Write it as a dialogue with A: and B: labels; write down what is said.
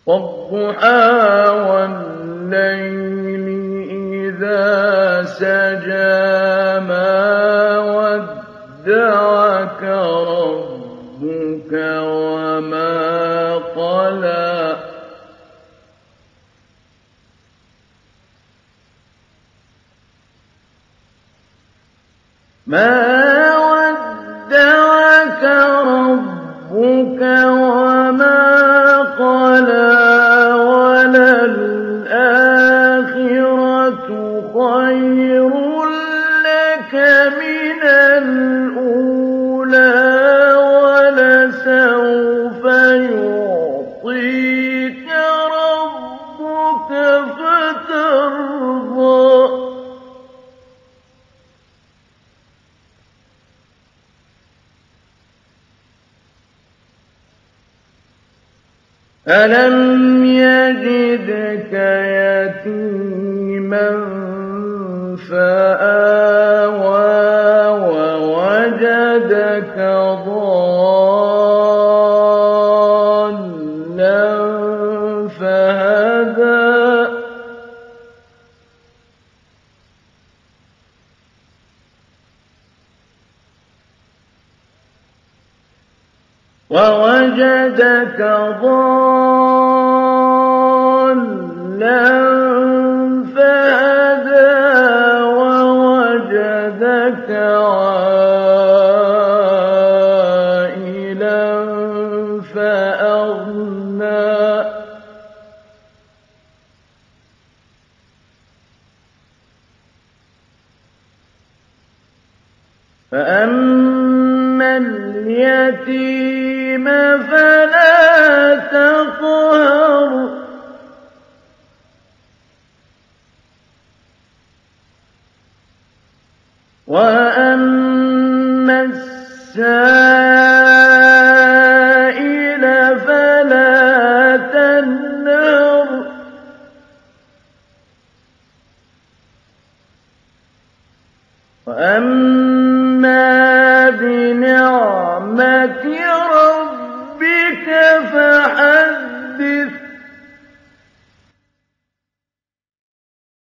A: وَالضُّحَىٰ وَاللَّيْلِ إِذَا سَجَىٰ مَا وَدَّعَكَ رَبُّكَ وَمَا قَلَىٰ مَا وَدَّعَكَ رَبُّكَ وَمَا قَلَىٰ وَلَلْآخِرَةُ خَيْرٌ لَّكَ مِنَ الْأُولَىٰ وَلَسَوْفَ يُعْطِيكَ رَبُّكَ فَتَرْضَىٰ أَلَمْ يَجِدْكَ يَتِيمًا فَآوَىٰ وَوَجَدَكَ ضَالًّا فَهَدَىٰ وَوَجَدَكَ ضَالًّا فَهَدَىٰ وَوَجَدَكَ عَائِلًا فَأَغْنَىٰ فَأَمَّا الْيَتِيمَ فَلَا تَقْهَرْ وَأَمَّا السَّائِلَ فَلَا تَنْهَرْ وَأَمَّا